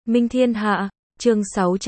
Minh Thiên Hạ, chương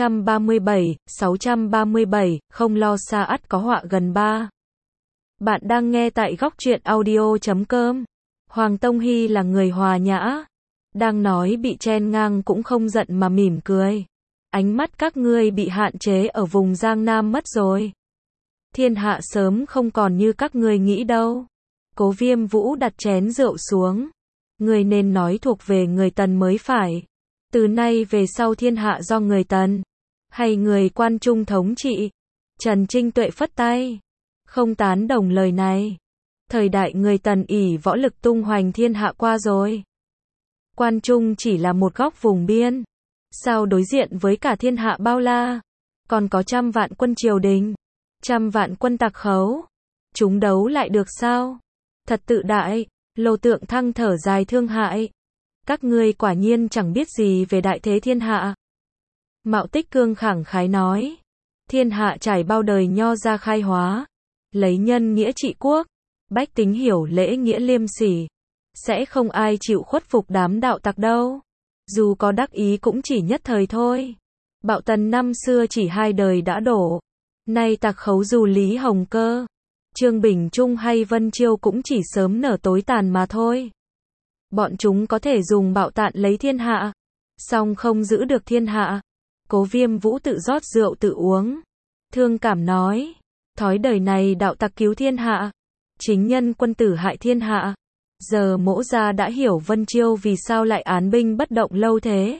637, không lo xa ắt có họa gần ba. Bạn đang nghe tại góc truyện audio.com. Hoàng Tông Hy là người hòa nhã. Đang nói bị chen ngang cũng không giận mà mỉm cười. Ánh mắt các ngươi bị hạn chế ở vùng Giang Nam mất rồi. Thiên hạ sớm không còn như các ngươi nghĩ đâu. Cố Viêm Vũ đặt chén rượu xuống. Người nên nói thuộc về người Tần mới phải. Từ nay về sau thiên hạ do người Tần hay người Quan Trung thống trị. Trần Trinh Tuệ phất tay, không tán đồng lời này. Thời đại người Tần ỷ võ lực tung hoành thiên hạ qua rồi. Quan Trung chỉ là một góc vùng biên, sao đối diện với cả thiên hạ bao la. Còn có 100 vạn quân triều đình, 100 vạn quân tặc khấu, chúng đấu lại được sao? Thật tự đại. Lô Tượng Thăng thở dài thương hại. Các ngươi quả nhiên chẳng biết gì về đại thế thiên hạ. Mạo Tích Cương khẳng khái nói. Thiên hạ trải bao đời nho ra khai hóa. Lấy nhân nghĩa trị quốc. Bách tính hiểu lễ nghĩa liêm sỉ. Sẽ không ai chịu khuất phục đám đạo tặc đâu. Dù có đắc ý cũng chỉ nhất thời thôi. Bạo Tần năm xưa chỉ 2 đời đã đổ. Nay tặc khấu dù Lý Hồng Cơ, Trương Bình Trung hay Vân Chiêu cũng chỉ sớm nở tối tàn mà thôi. Bọn chúng có thể dùng bạo tạn lấy thiên hạ, song không giữ được thiên hạ. Cố Viêm Vũ tự rót rượu tự uống. Thương cảm nói, thói đời này đạo tặc cứu thiên hạ, chính nhân quân tử hại thiên hạ. Giờ mỗ gia đã hiểu Vân Chiêu vì sao lại án binh bất động lâu thế.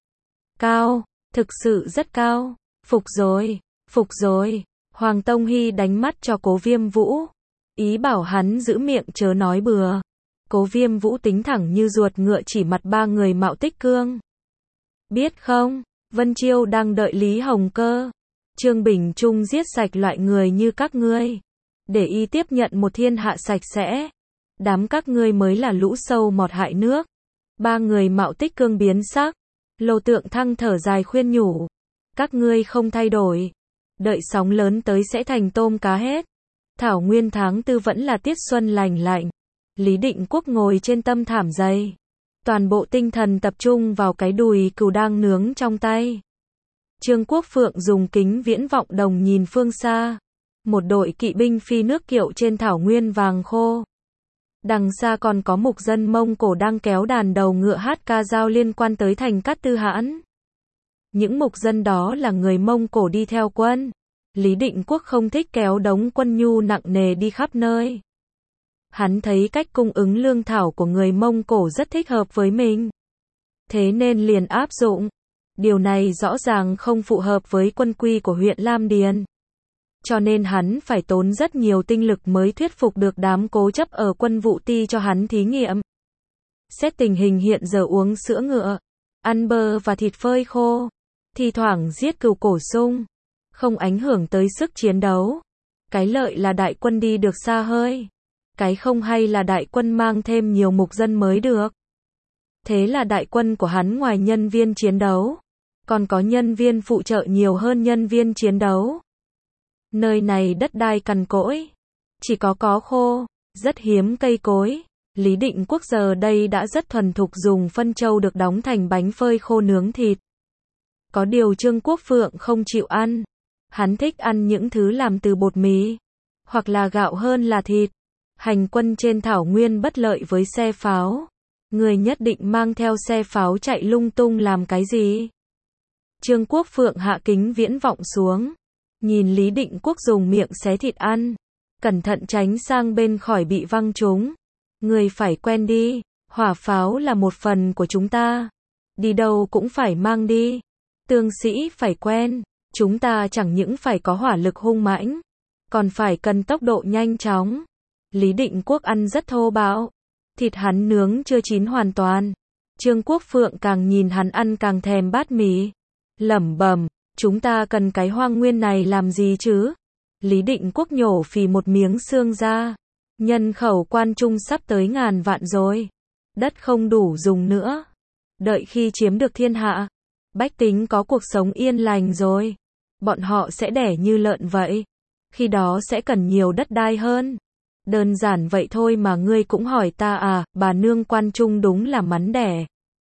Cao, thực sự rất cao. Phục rồi, phục rồi. Hoàng Tông Hy đánh mắt cho Cố Viêm Vũ, ý bảo hắn giữ miệng chớ nói bừa. Cố Viêm Vũ tính thẳng như ruột ngựa chỉ mặt 3 người Mạo Tích Cương. Biết không, Vân Chiêu đang đợi Lý Hồng Cơ, Trương Bình Trung giết sạch loại người như các ngươi, để y tiếp nhận một thiên hạ sạch sẽ. Đám các ngươi mới là lũ sâu mọt hại nước. 3 người Mạo Tích Cương biến sắc. Lô Tượng Thăng thở dài khuyên nhủ. Các ngươi không thay đổi, đợi sóng lớn tới sẽ thành tôm cá hết. Thảo nguyên tháng 4 vẫn là tiết xuân lành lạnh. Lý Định Quốc ngồi trên tâm thảm dày, toàn bộ tinh thần tập trung vào cái đùi cừu đang nướng trong tay. Trương Quốc Phượng dùng kính viễn vọng đồng nhìn phương xa. Một đội kỵ binh phi nước kiệu trên thảo nguyên vàng khô. Đằng xa còn có mục dân Mông Cổ đang kéo đàn đầu ngựa hát ca dao liên quan tới thành Cát Tư Hãn. Những mục dân đó là người Mông Cổ đi theo quân. Lý Định Quốc không thích kéo đống quân nhu nặng nề đi khắp nơi. Hắn thấy cách cung ứng lương thảo của người Mông Cổ rất thích hợp với mình. Thế nên liền áp dụng. Điều này rõ ràng không phù hợp với quân quy của huyện Lam Điền. Cho nên hắn phải tốn rất nhiều tinh lực mới thuyết phục được đám cố chấp ở quân vụ ti cho hắn thí nghiệm. Xét tình hình hiện giờ uống sữa ngựa, ăn bơ và thịt phơi khô, thi thoảng giết cừu cổ sung, không ảnh hưởng tới sức chiến đấu. Cái lợi là đại quân đi được xa hơi. Cái không hay là đại quân mang thêm nhiều mục dân mới được. Thế là đại quân của hắn ngoài nhân viên chiến đấu, còn có nhân viên phụ trợ nhiều hơn nhân viên chiến đấu. Nơi này đất đai cằn cỗi, chỉ có khô, rất hiếm cây cối. Lý Định Quốc giờ đây đã rất thuần thục dùng phân trâu được đóng thành bánh phơi khô nướng thịt. Có điều Trương Quốc Phượng không chịu ăn. Hắn thích ăn những thứ làm từ bột mì, hoặc là gạo hơn là thịt. Hành quân trên thảo nguyên bất lợi với xe pháo. Người nhất định mang theo xe pháo chạy lung tung làm cái gì? Trương Quốc Phượng hạ kính viễn vọng xuống, nhìn Lý Định Quốc dùng miệng xé thịt ăn, cẩn thận tránh sang bên khỏi bị văng trúng. Người phải quen đi, hỏa pháo là một phần của chúng ta. Đi đâu cũng phải mang đi. Tướng sĩ phải quen, chúng ta chẳng những phải có hỏa lực hung mãnh, còn phải cần tốc độ nhanh chóng. Lý Định Quốc ăn rất thô bạo. Thịt hắn nướng chưa chín hoàn toàn. Trương Quốc Phượng càng nhìn hắn ăn càng thèm bát mì. Lẩm bẩm, chúng ta cần cái hoang nguyên này làm gì chứ? Lý Định Quốc nhổ phì một miếng xương ra. Nhân khẩu Quan Trung sắp tới 1000 vạn rồi. Đất không đủ dùng nữa. Đợi khi chiếm được thiên hạ, bách tính có cuộc sống yên lành rồi, bọn họ sẽ đẻ như lợn vậy. Khi đó sẽ cần nhiều đất đai hơn. Đơn giản vậy thôi mà ngươi cũng hỏi ta à? Bà nương Quan Trung đúng là mắn đẻ.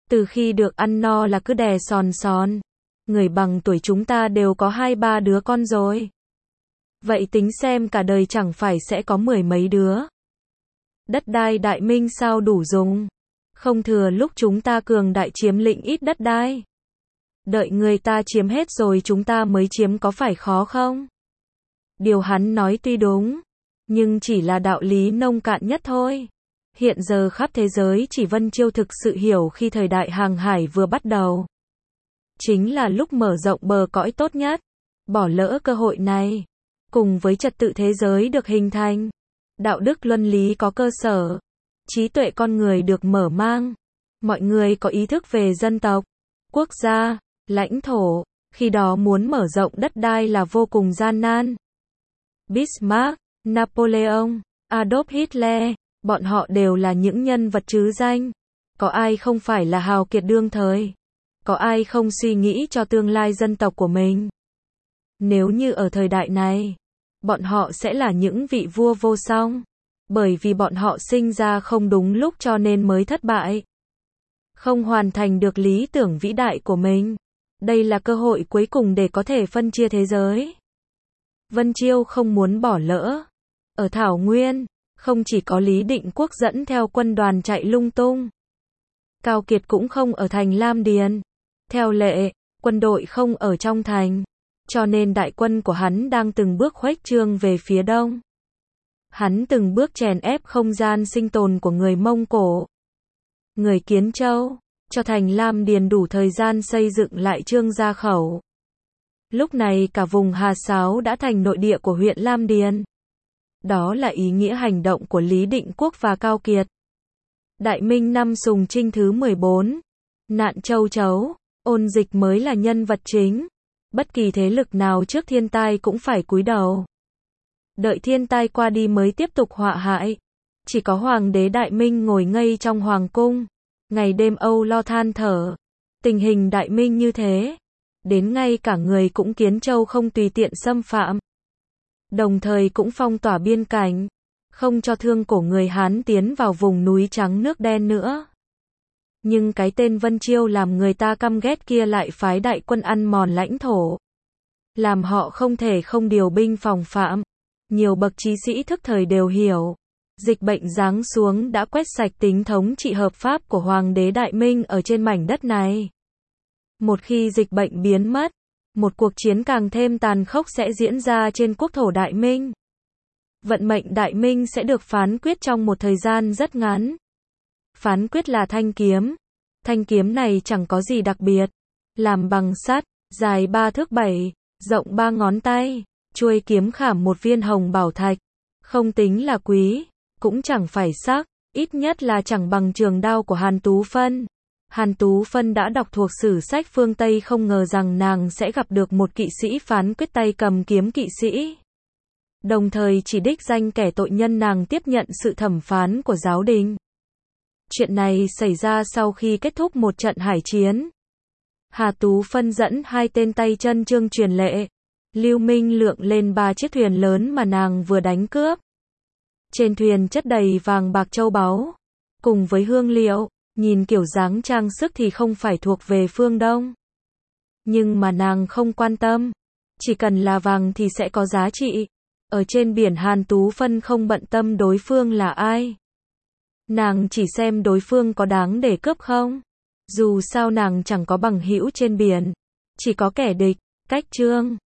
Từ khi được ăn no là cứ đè sòn sòn. Người bằng tuổi chúng ta đều có 2-3 đứa con rồi. Vậy tính xem cả đời chẳng phải sẽ có 10 mấy đứa. Đất đai Đại Minh sao đủ dùng? Không thừa lúc chúng ta cường đại chiếm lĩnh ít đất đai. Đợi người ta chiếm hết rồi chúng ta mới chiếm có phải khó không? Điều hắn nói tuy đúng, nhưng chỉ là đạo lý nông cạn nhất thôi. Hiện giờ khắp thế giới chỉ Vân Chiêu thực sự hiểu khi thời đại hàng hải vừa bắt đầu. Chính là lúc mở rộng bờ cõi tốt nhất. Bỏ lỡ cơ hội này. Cùng với trật tự thế giới được hình thành. Đạo đức luân lý có cơ sở. Trí tuệ con người được mở mang. Mọi người có ý thức về dân tộc, quốc gia, lãnh thổ. Khi đó muốn mở rộng đất đai là vô cùng gian nan. Bismarck, Napoleon, Adolf Hitler, bọn họ đều là những nhân vật trứ danh. Có ai không phải là hào kiệt đương thời? Có ai không suy nghĩ cho tương lai dân tộc của mình? Nếu như ở thời đại này, bọn họ sẽ là những vị vua vô song. Bởi vì bọn họ sinh ra không đúng lúc cho nên mới thất bại. Không hoàn thành được lý tưởng vĩ đại của mình. Đây là cơ hội cuối cùng để có thể phân chia thế giới. Vân Chiêu không muốn bỏ lỡ. Ở Thảo Nguyên, không chỉ có Lý Định Quốc dẫn theo quân đoàn chạy lung tung. Cao Kiệt cũng không ở thành Lam Điền. Theo lệ, quân đội không ở trong thành. Cho nên đại quân của hắn đang từng bước khuếch trương về phía đông. Hắn từng bước chèn ép không gian sinh tồn của người Mông Cổ, người Kiến Châu, cho thành Lam Điền đủ thời gian xây dựng lại Trương Gia Khẩu. Lúc này cả vùng Hà Sáo đã thành nội địa của huyện Lam Điền. Đó là ý nghĩa hành động của Lý Định Quốc và Cao Kiệt. Đại Minh năm Sùng Trinh thứ 14. Nạn châu chấu, ôn dịch mới là nhân vật chính. Bất kỳ thế lực nào trước thiên tai cũng phải cúi đầu. Đợi thiên tai qua đi mới tiếp tục họa hại. Chỉ có Hoàng đế Đại Minh ngồi ngây trong Hoàng cung. Ngày đêm âu lo than thở. Tình hình Đại Minh như thế. Đến ngay cả người cũng Kiến Châu không tùy tiện xâm phạm. Đồng thời cũng phong tỏa biên cảnh. Không cho thương cổ người Hán tiến vào vùng núi trắng nước đen nữa. Nhưng cái tên Vân Chiêu làm người ta căm ghét kia lại phái đại quân ăn mòn lãnh thổ. Làm họ không thể không điều binh phòng phạm. Nhiều bậc trí sĩ thức thời đều hiểu. Dịch bệnh giáng xuống đã quét sạch tính thống trị hợp pháp của Hoàng đế Đại Minh ở trên mảnh đất này. Một khi dịch bệnh biến mất, một cuộc chiến càng thêm tàn khốc sẽ diễn ra trên quốc thổ Đại Minh. Vận mệnh Đại Minh sẽ được phán quyết trong một thời gian rất ngắn. Phán quyết là thanh kiếm. Thanh kiếm này chẳng có gì đặc biệt. Làm bằng sắt, dài 3 thước 7, rộng 3 ngón tay. Chuôi kiếm khảm một viên hồng bảo thạch. Không tính là quý, cũng chẳng phải sắc, ít nhất là chẳng bằng trường đao của Hàn Tú Phân. Hàn Tú Phân đã đọc thuộc sử sách phương Tây, không ngờ rằng nàng sẽ gặp được một kỵ sĩ phán quyết tay cầm kiếm kỵ sĩ. Đồng thời chỉ đích danh kẻ tội nhân, nàng tiếp nhận sự thẩm phán của giáo đình. Chuyện này xảy ra sau khi kết thúc một trận hải chiến. Hà Tú Phân dẫn 2 tên tay chân Trương Truyền Lệ, Lưu Minh Lượng lên 3 chiếc thuyền lớn mà nàng vừa đánh cướp. Trên thuyền chất đầy vàng bạc châu báu, cùng với hương liệu, nhìn kiểu dáng trang sức thì không phải thuộc về phương Đông. Nhưng mà nàng không quan tâm, chỉ cần là vàng thì sẽ có giá trị. Ở trên biển Hàn Tú Phân không bận tâm đối phương là ai. Nàng chỉ xem đối phương có đáng để cướp không. Dù sao nàng chẳng có bằng hữu trên biển, chỉ có kẻ địch. Cách Trương